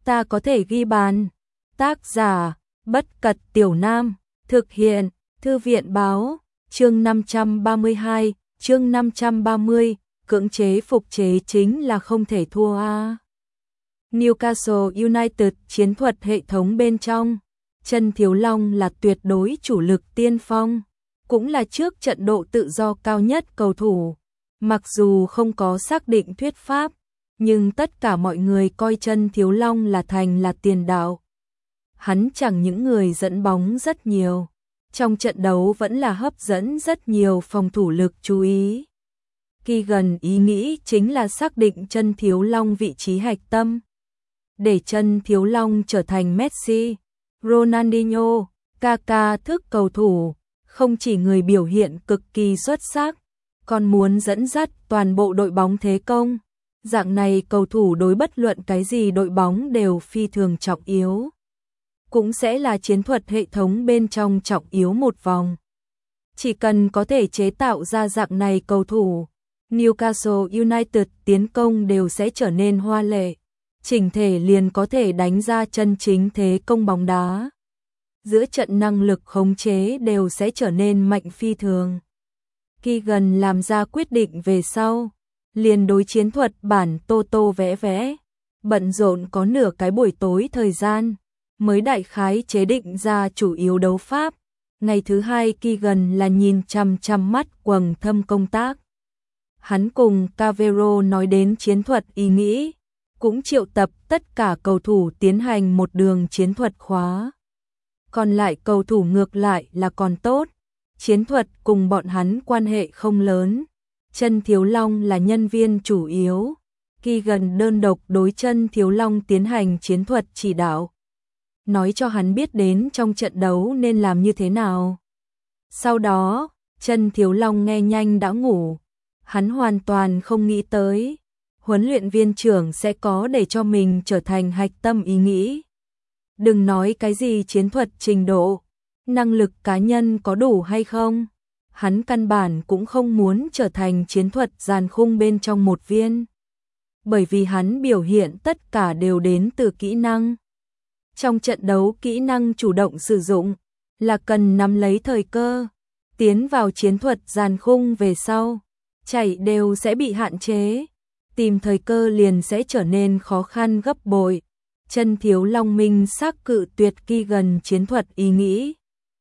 ta có thể ghi bàn. Tác giả, Bất Cật Tiểu Nam, thực hiện, Thư viện Báo, chương 532, chương 530, cưỡng chế phục chế chính là không thể thua a. Newcastle United chiến thuật hệ thống bên trong, Trần Thiếu Long là tuyệt đối chủ lực tiên phong, cũng là trước trận độ tự do cao nhất cầu thủ. Mặc dù không có xác định thuyết pháp, nhưng tất cả mọi người coi Trần Thiếu Long là thành là tiền đạo. Hắn chẳng những người dẫn bóng rất nhiều, trong trận đấu vẫn là hấp dẫn rất nhiều phòng thủ lực chú ý. Keegan ý nghĩ chính là xác định Trần Thiếu Long vị trí hạch tâm, để Trần Thiếu Long trở thành Messi, Ronaldinho, Kaká thức cầu thủ, không chỉ người biểu hiện cực kỳ xuất sắc, còn muốn dẫn dắt toàn bộ đội bóng thế công. Dạng này cầu thủ đối bất luận cái gì đội bóng đều phi thường trọng yếu. Cũng sẽ là chiến thuật hệ thống bên trong trọng yếu một vòng. Chỉ cần có thể chế tạo ra dạng này cầu thủ, Newcastle United tiến công đều sẽ trở nên hoa lệ, chỉnh thể liền có thể đánh ra chân chính thế công bóng đá. Giữa trận năng lực khống chế đều sẽ trở nên mạnh phi thường. Keegan làm ra quyết định về sau, liền đối chiến thuật bản tô tô vẽ vẽ, bận rộn có nửa cái buổi tối thời gian, mới đại khái chế định ra chủ yếu đấu pháp. Ngày thứ hai Keegan là nhìn chăm chăm mắt quầng thâm công tác. Hắn cùng Cavero nói đến chiến thuật ý nghĩ, cũng triệu tập tất cả cầu thủ tiến hành một đường chiến thuật khóa. Còn lại cầu thủ ngược lại là còn tốt, chiến thuật cùng bọn hắn quan hệ không lớn. Trần Thiếu Long là nhân viên chủ yếu, Keegan đơn độc đối Trần Thiếu Long tiến hành chiến thuật chỉ đạo, nói cho hắn biết đến trong trận đấu nên làm như thế nào. Sau đó, Trần Thiếu Long nghe nhanh đã ngủ, hắn hoàn toàn không nghĩ tới huấn luyện viên trưởng sẽ có để cho mình trở thành hạch tâm ý nghĩ. Đừng nói cái gì chiến thuật trình độ, năng lực cá nhân có đủ hay không, hắn căn bản cũng không muốn trở thành chiến thuật giàn khung bên trong một viên. Bởi vì hắn biểu hiện tất cả đều đến từ kỹ năng. Trong trận đấu kỹ năng chủ động sử dụng là cần nắm lấy thời cơ, tiến vào chiến thuật giàn khung về sau, chạy đều sẽ bị hạn chế, tìm thời cơ liền sẽ trở nên khó khăn gấp bội. Trần Thiếu Long minh xác cự tuyệt Keegan chiến thuật ý nghĩ.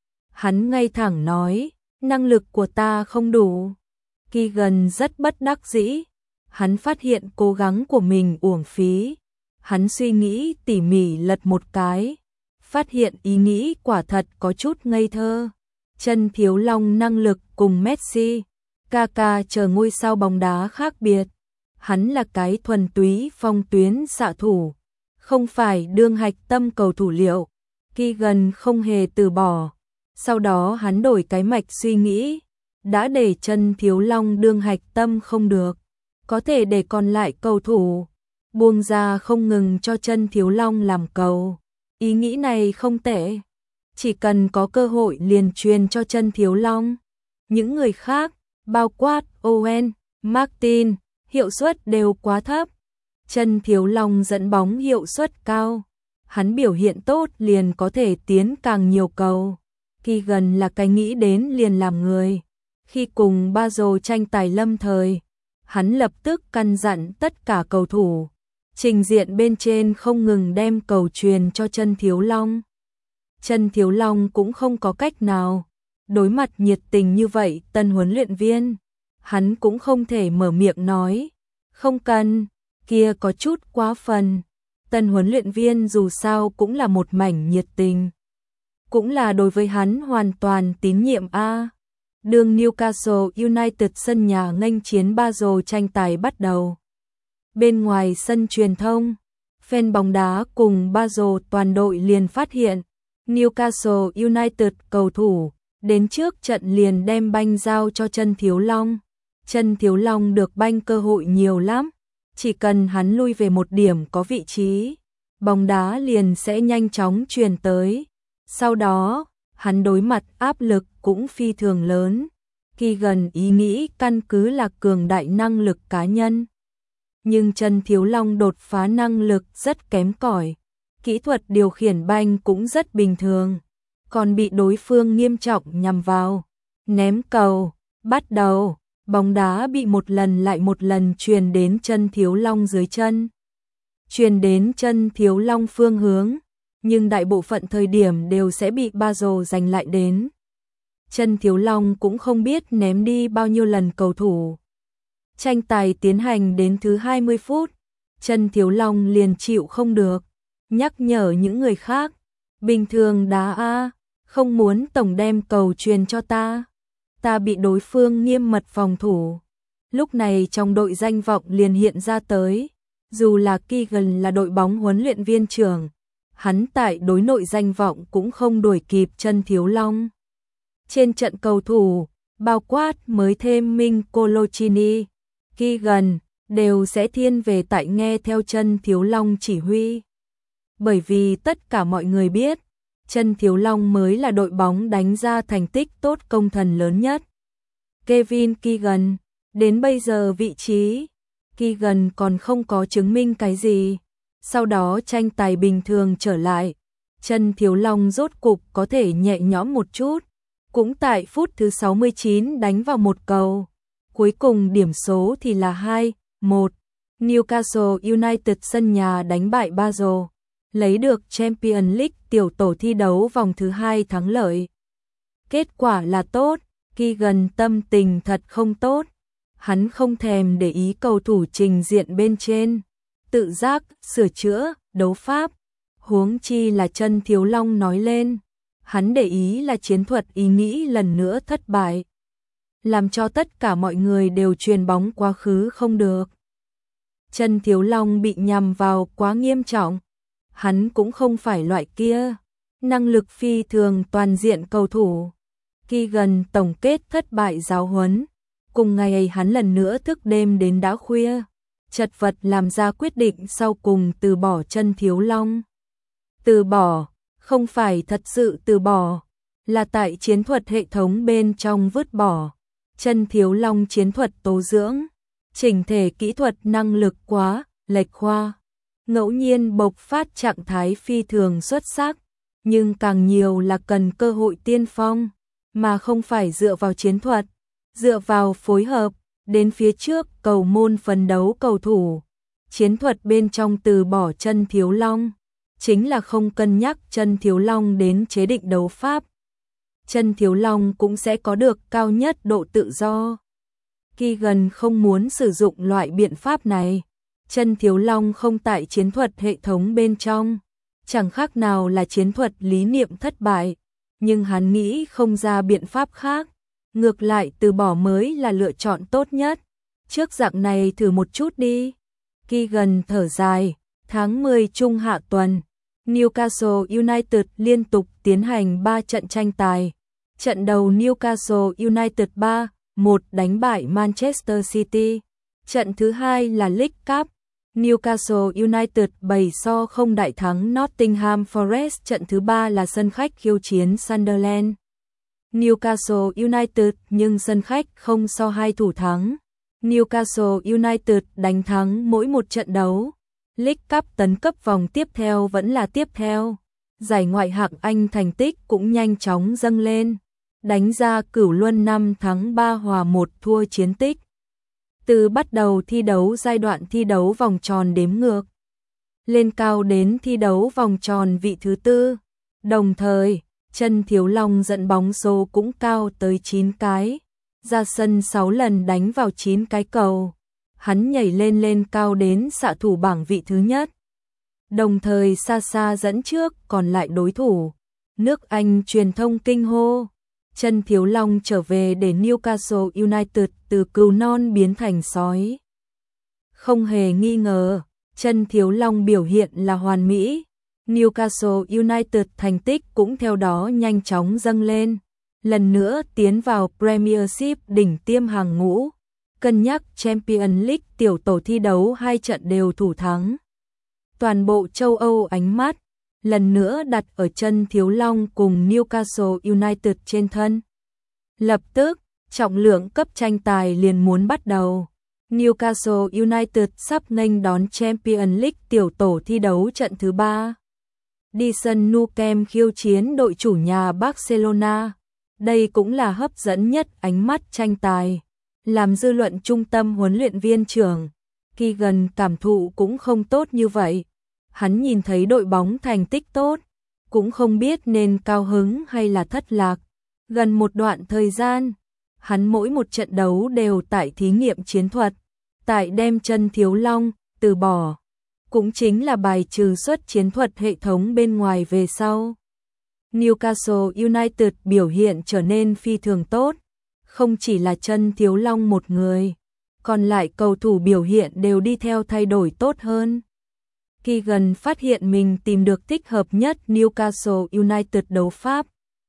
Hắn ngay thẳng nói, năng lực của ta không đủ. Keegan rất bất đắc dĩ, hắn phát hiện cố gắng của mình uổng phí. Hắn suy nghĩ tỉ mỉ lật một cái, phát hiện ý nghĩ quả thật có chút ngây thơ. Trần Thiếu Long năng lực cùng Messi, Kaká chờ ngôi sao bóng đá khác biệt. Hắn là cái thuần túy phong tuyến xạ thủ, không phải đương hạch tâm cầu thủ liệu. Keegan không hề từ bỏ. Sau đó hắn đổi cái mạch suy nghĩ, đã để Trần Thiếu Long đương hạch tâm không được, có thể để còn lại cầu thủ buông ra không ngừng cho Trần Thiếu Long làm cầu. Ý nghĩ này không tệ, chỉ cần có cơ hội liền truyền cho Trần Thiếu Long. Những người khác, bao quát Owen, Martin, hiệu suất đều quá thấp. Trần Thiếu Long dẫn bóng hiệu suất cao, hắn biểu hiện tốt liền có thể tiến càng nhiều cầu. Keegan là cái nghĩ đến liền làm người. Khi cùng Basel tranh tài lâm thời, hắn lập tức căn dặn tất cả cầu thủ, trình diện bên trên không ngừng đem cầu truyền cho Trần Thiếu Long. Trần Thiếu Long cũng không có cách nào, đối mặt nhiệt tình như vậy tân huấn luyện viên, hắn cũng không thể mở miệng nói, không cần, kia có chút quá phần. Tân huấn luyện viên dù sao cũng là một mảnh nhiệt tình, cũng là đối với hắn hoàn toàn tín nhiệm a. Đường Newcastle United sân nhà nghênh chiến Basel tranh tài bắt đầu. Bên ngoài sân truyền thông, fan bóng đá cùng Basel toàn đội liền phát hiện Newcastle United cầu thủ đến trước trận liền đem banh giao cho Trần Thiếu Long. Trần Thiếu Long được banh cơ hội nhiều lắm, chỉ cần hắn lui về một điểm có vị trí, bóng đá liền sẽ nhanh chóng truyền tới. Sau đó, hắn đối mặt áp lực cũng phi thường lớn. Keegan ý nghĩ căn cứ là cường đại năng lực cá nhân. Nhưng Trần Thiếu Long đột phá năng lực rất kém cỏi, kỹ thuật điều khiển banh cũng rất bình thường, còn bị đối phương nghiêm trọng nhằm vào. Ném cầu, bắt đầu, bóng đá bị một lần lại một lần truyền đến chân Thiếu Long dưới chân. Truyền đến chân Thiếu Long phương hướng, nhưng đại bộ phận thời điểm đều sẽ bị Basel giành lại đến. Chân Thiếu Long cũng không biết ném đi bao nhiêu lần cầu thủ. Tranh tài tiến hành đến thứ 20 phút, chân Thiếu Long liền chịu không được, nhắc nhở những người khác, bình thường đá a, không muốn tổng đem cầu truyền cho ta. Ta bị đối phương nghiêm mật phòng thủ. Lúc này trong đội danh vọng liền hiện ra tới, dù là Keegan là đội bóng huấn luyện viên trưởng, hắn tại đối nội danh vọng cũng không đuổi kịp chân Thiếu Long. Trên trận cầu thủ, bao quát mới thêm Minh Coloccini, Keegan, đều sẽ thiên về tại nghe theo chân Thiếu Long chỉ huy. Bởi vì tất cả mọi người biết, chân Thiếu Long mới là đội bóng đánh ra thành tích tốt công thần lớn nhất. Kevin Keegan, đến bây giờ vị trí, Keegan còn không có chứng minh cái gì. Sau đó tranh tài bình thường trở lại, chân Thiếu Long rốt cục có thể nhẹ nhõm một chút. Cũng tại phút thứ 69 đánh vào một cầu. Cuối cùng điểm số thì là 2-1. Newcastle United sân nhà đánh bại Basel, lấy được Champions League tiểu tổ thi đấu vòng thứ 2 thắng lợi. Kết quả là tốt, Keegan tâm tình thật không tốt. Hắn không thèm để ý cầu thủ trình diện bên trên, tự giác sửa chữa đấu pháp. Huống chi là chân Thiếu Long nói lên, hắn để ý là chiến thuật ý nghĩ lần nữa thất bại, làm cho tất cả mọi người đều truyền bóng quá khứ không được. Chân Thiếu Long bị nhằm vào quá nghiêm trọng, hắn cũng không phải loại kia, năng lực phi thường toàn diện cầu thủ. Keegan tổng kết thất bại giáo huấn, cùng ngày ấy hắn lần nữa thức đêm đến đã khuya, chật vật làm ra quyết định sau cùng từ bỏ chân Thiếu Long. Từ bỏ, không phải thật sự từ bỏ, là tại chiến thuật hệ thống bên trong vứt bỏ. Chân Thiếu Long chiến thuật tố dưỡng, chỉnh thể kỹ thuật năng lực quá lệch khoa, ngẫu nhiên bộc phát trạng thái phi thường xuất sắc, nhưng càng nhiều là cần cơ hội tiên phong, mà không phải dựa vào chiến thuật, dựa vào phối hợp, đến phía trước cầu môn phấn đấu cầu thủ. Chiến thuật bên trong từ bỏ chân Thiếu Long, chính là không cân nhắc chân Thiếu Long đến chế định đấu pháp. Chân Thiếu Long cũng sẽ có được cao nhất độ tự do. Keegan không muốn sử dụng loại biện pháp này. Chân Thiếu Long không tại chiến thuật hệ thống bên trong, chẳng khác nào là chiến thuật lý niệm thất bại, nhưng hắn nghĩ không ra biện pháp khác, ngược lại từ bỏ mới là lựa chọn tốt nhất. Trước dạng này thử một chút đi. Keegan thở dài, tháng 10 trung hạ tuần, Newcastle United liên tục tiến hành 3 trận tranh tài. Trận đầu Newcastle United 3-1 đánh bại Manchester City. Trận thứ hai là League Cup, Newcastle United 7-0 đại thắng Nottingham Forest. Trận thứ ba là sân khách khiêu chiến Sunderland. Newcastle United nhưng sân khách 0-2 thủ thắng. Newcastle United đánh thắng mỗi một trận đấu. League Cup tấn cấp vòng tiếp theo vẫn là tiếp theo. Giải ngoại hạng Anh thành tích cũng nhanh chóng dâng lên, đánh ra cửu luân 5 thắng 3 hòa 1 thua chiến tích. Từ bắt đầu thi đấu giai đoạn thi đấu vòng tròn đếm ngược, lên cao đến thi đấu vòng tròn vị thứ tư. Đồng thời, chân Thiếu Long dẫn bóng số cũng cao tới 9 cái, ra sân 6 lần đánh vào 9 cái cầu. Hắn nhảy lên cao đến xạ thủ bảng vị thứ nhất. Đồng thời xa xa dẫn trước còn lại đối thủ. Nước Anh truyền thông kinh hô, chân Thiếu Long trở về để Newcastle United từ cừu non biến thành sói. Không hề nghi ngờ, chân Thiếu Long biểu hiện là hoàn mỹ. Newcastle United thành tích cũng theo đó nhanh chóng dâng lên, lần nữa tiến vào Premiership đỉnh tiêm hàng ngũ. Cân nhắc Champions League tiểu tổ thi đấu 2 trận đều thủ thắng. Toàn bộ châu Âu ánh mắt lần nữa đặt ở chân Thiếu Long cùng Newcastle United trên thân. Lập tức, trọng lượng cấp tranh tài liền muốn bắt đầu. Newcastle United sắp nghênh đón Champions League tiểu tổ thi đấu trận thứ 3. đi sân Nou Camp khiêu chiến đội chủ nhà Barcelona. Đây cũng là hấp dẫn nhất ánh mắt tranh tài. Làm dư luận trung tâm huấn luyện viên trưởng, Keegan cảm thụ cũng không tốt như vậy. Hắn nhìn thấy đội bóng thành tích tốt, cũng không biết nên cao hứng hay là thất lạc. Gần một đoạn thời gian, hắn mỗi một trận đấu đều tại thí nghiệm chiến thuật, tại đem chân Thiếu Long từ bỏ, cũng chính là bài trừ xuất chiến thuật hệ thống bên ngoài về sau. Newcastle United biểu hiện trở nên phi thường tốt, không chỉ là chân Thiếu Long một người, còn lại cầu thủ biểu hiện đều đi theo thay đổi tốt hơn. Keegan phát hiện mình tìm được thích hợp nhất Newcastle United đấu pháp.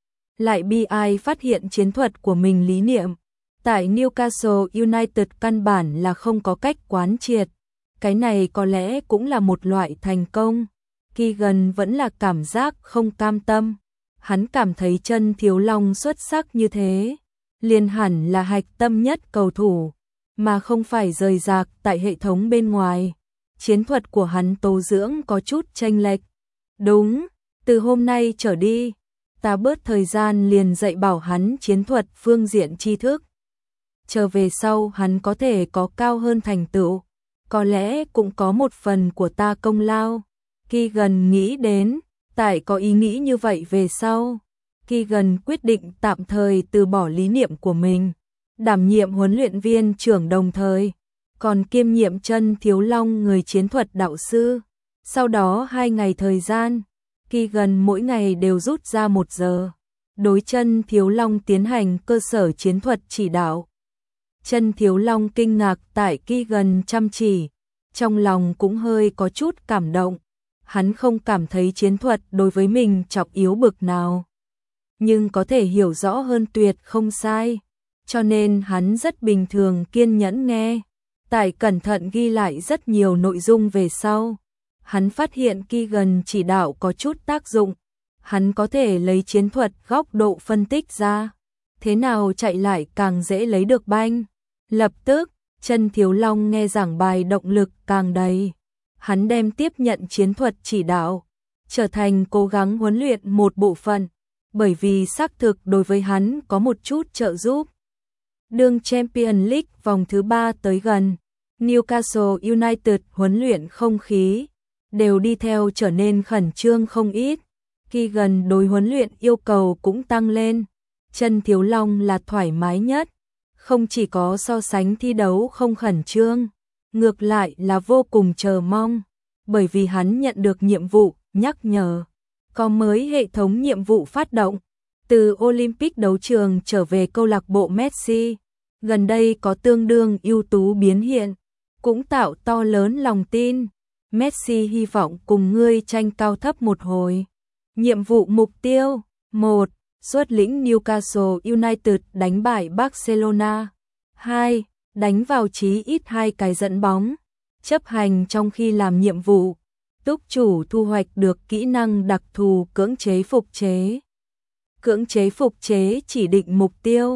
Lại bi ai phát hiện chiến thuật của mình lý niệm. Tại Newcastle United căn bản là không có cách quán triệt. Cái này có lẽ cũng là một loại thành công. Keegan vẫn là cảm giác không cam tâm. Hắn cảm thấy chân Thiếu Long xuất sắc như thế, liền hẳn là hạch tâm nhất cầu thủ, mà không phải rời rạc tại hệ thống bên ngoài. Chiến thuật của hắn tố dưỡng có chút chênh lệch. Đúng, từ hôm nay trở đi, ta bớt thời gian liền dạy bảo hắn chiến thuật phương diện tri thức. Trở về sau hắn có thể có cao hơn thành tựu, có lẽ cũng có một phần của ta công lao. Keegan nghĩ đến, tại có ý nghĩ như vậy về sau, Keegan quyết định tạm thời từ bỏ lý niệm của mình, đảm nhiệm huấn luyện viên trưởng đồng thời, còn kiêm nhiệm chân Thiếu Long người chiến thuật đạo sư. Sau đó 2 ngày thời gian, Keegan mỗi ngày đều rút ra 1 giờ, đối chân Thiếu Long tiến hành cơ sở chiến thuật chỉ đạo. Chân Thiếu Long kinh ngạc tại Keegan chăm chỉ, trong lòng cũng hơi có chút cảm động. Hắn không cảm thấy chiến thuật đối với mình trọng yếu bực nào, nhưng có thể hiểu rõ hơn tuyệt không sai, cho nên hắn rất bình thường kiên nhẫn nghe. Tại cẩn thận ghi lại rất nhiều nội dung về sau, hắn phát hiện Keegan chỉ đạo có chút tác dụng. Hắn có thể lấy chiến thuật góc độ phân tích ra, thế nào chạy lại càng dễ lấy được banh. Lập tức, chân Thiếu Long nghe giảng bài động lực càng đầy. Hắn đem tiếp nhận chiến thuật chỉ đạo, trở thành cố gắng huấn luyện một bộ phận, bởi vì xác thực đối với hắn có một chút trợ giúp. Đương Champions League vòng thứ 3 tới gần, Newcastle United huấn luyện không khí đều đi theo trở nên khẩn trương không ít. Keegan đối huấn luyện yêu cầu cũng tăng lên. Chân Thiếu Long là thoải mái nhất, không chỉ có so sánh thi đấu không khẩn trương, ngược lại là vô cùng chờ mong, bởi vì hắn nhận được nhiệm vụ nhắc nhở có mới hệ thống nhiệm vụ phát động. Từ Olympic đấu trường trở về câu lạc bộ Messi, gần đây có tương đương ưu tú biến hiện, cũng tạo to lớn lòng tin. Messi hy vọng cùng ngươi tranh cao thấp một hồi. Nhiệm vụ mục tiêu: 1. Xuất lĩnh Newcastle United đánh bại Barcelona. 2. Đánh vào chí ít 2 cái dẫn bóng. Chấp hành trong khi làm nhiệm vụ. Túc chủ thu hoạch được kỹ năng đặc thù cưỡng chế phục chế. Cưỡng chế phục chế chỉ định mục tiêu.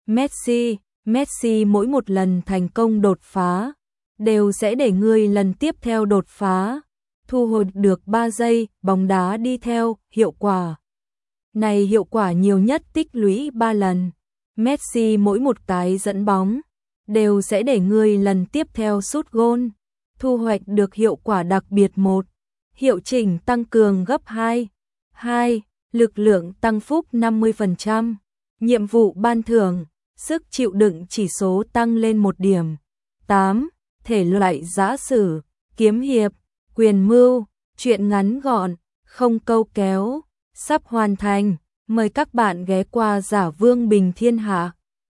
Messi mỗi một lần thành công đột phá đều sẽ để ngươi lần tiếp theo đột phá, thu hồi được 3 giây bóng đá đi theo hiệu quả. Này hiệu quả nhiều nhất tích lũy 3 lần. Messi mỗi một cái dẫn bóng đều sẽ để ngươi lần tiếp theo sút gôn, thu hoạch được hiệu quả đặc biệt 1. Hiệu chỉnh tăng cường gấp 2. 2. Lực lượng tăng phúc 50%. Nhiệm vụ ban thưởng: sức chịu đựng chỉ số tăng lên 1 điểm. 8. Thể loại giả sử, kiếm hiệp, quyền mưu, truyện ngắn gọn, không câu kéo, sắp hoàn thành. Mời các bạn ghé qua Giả Vương Bình Thiên Hạ.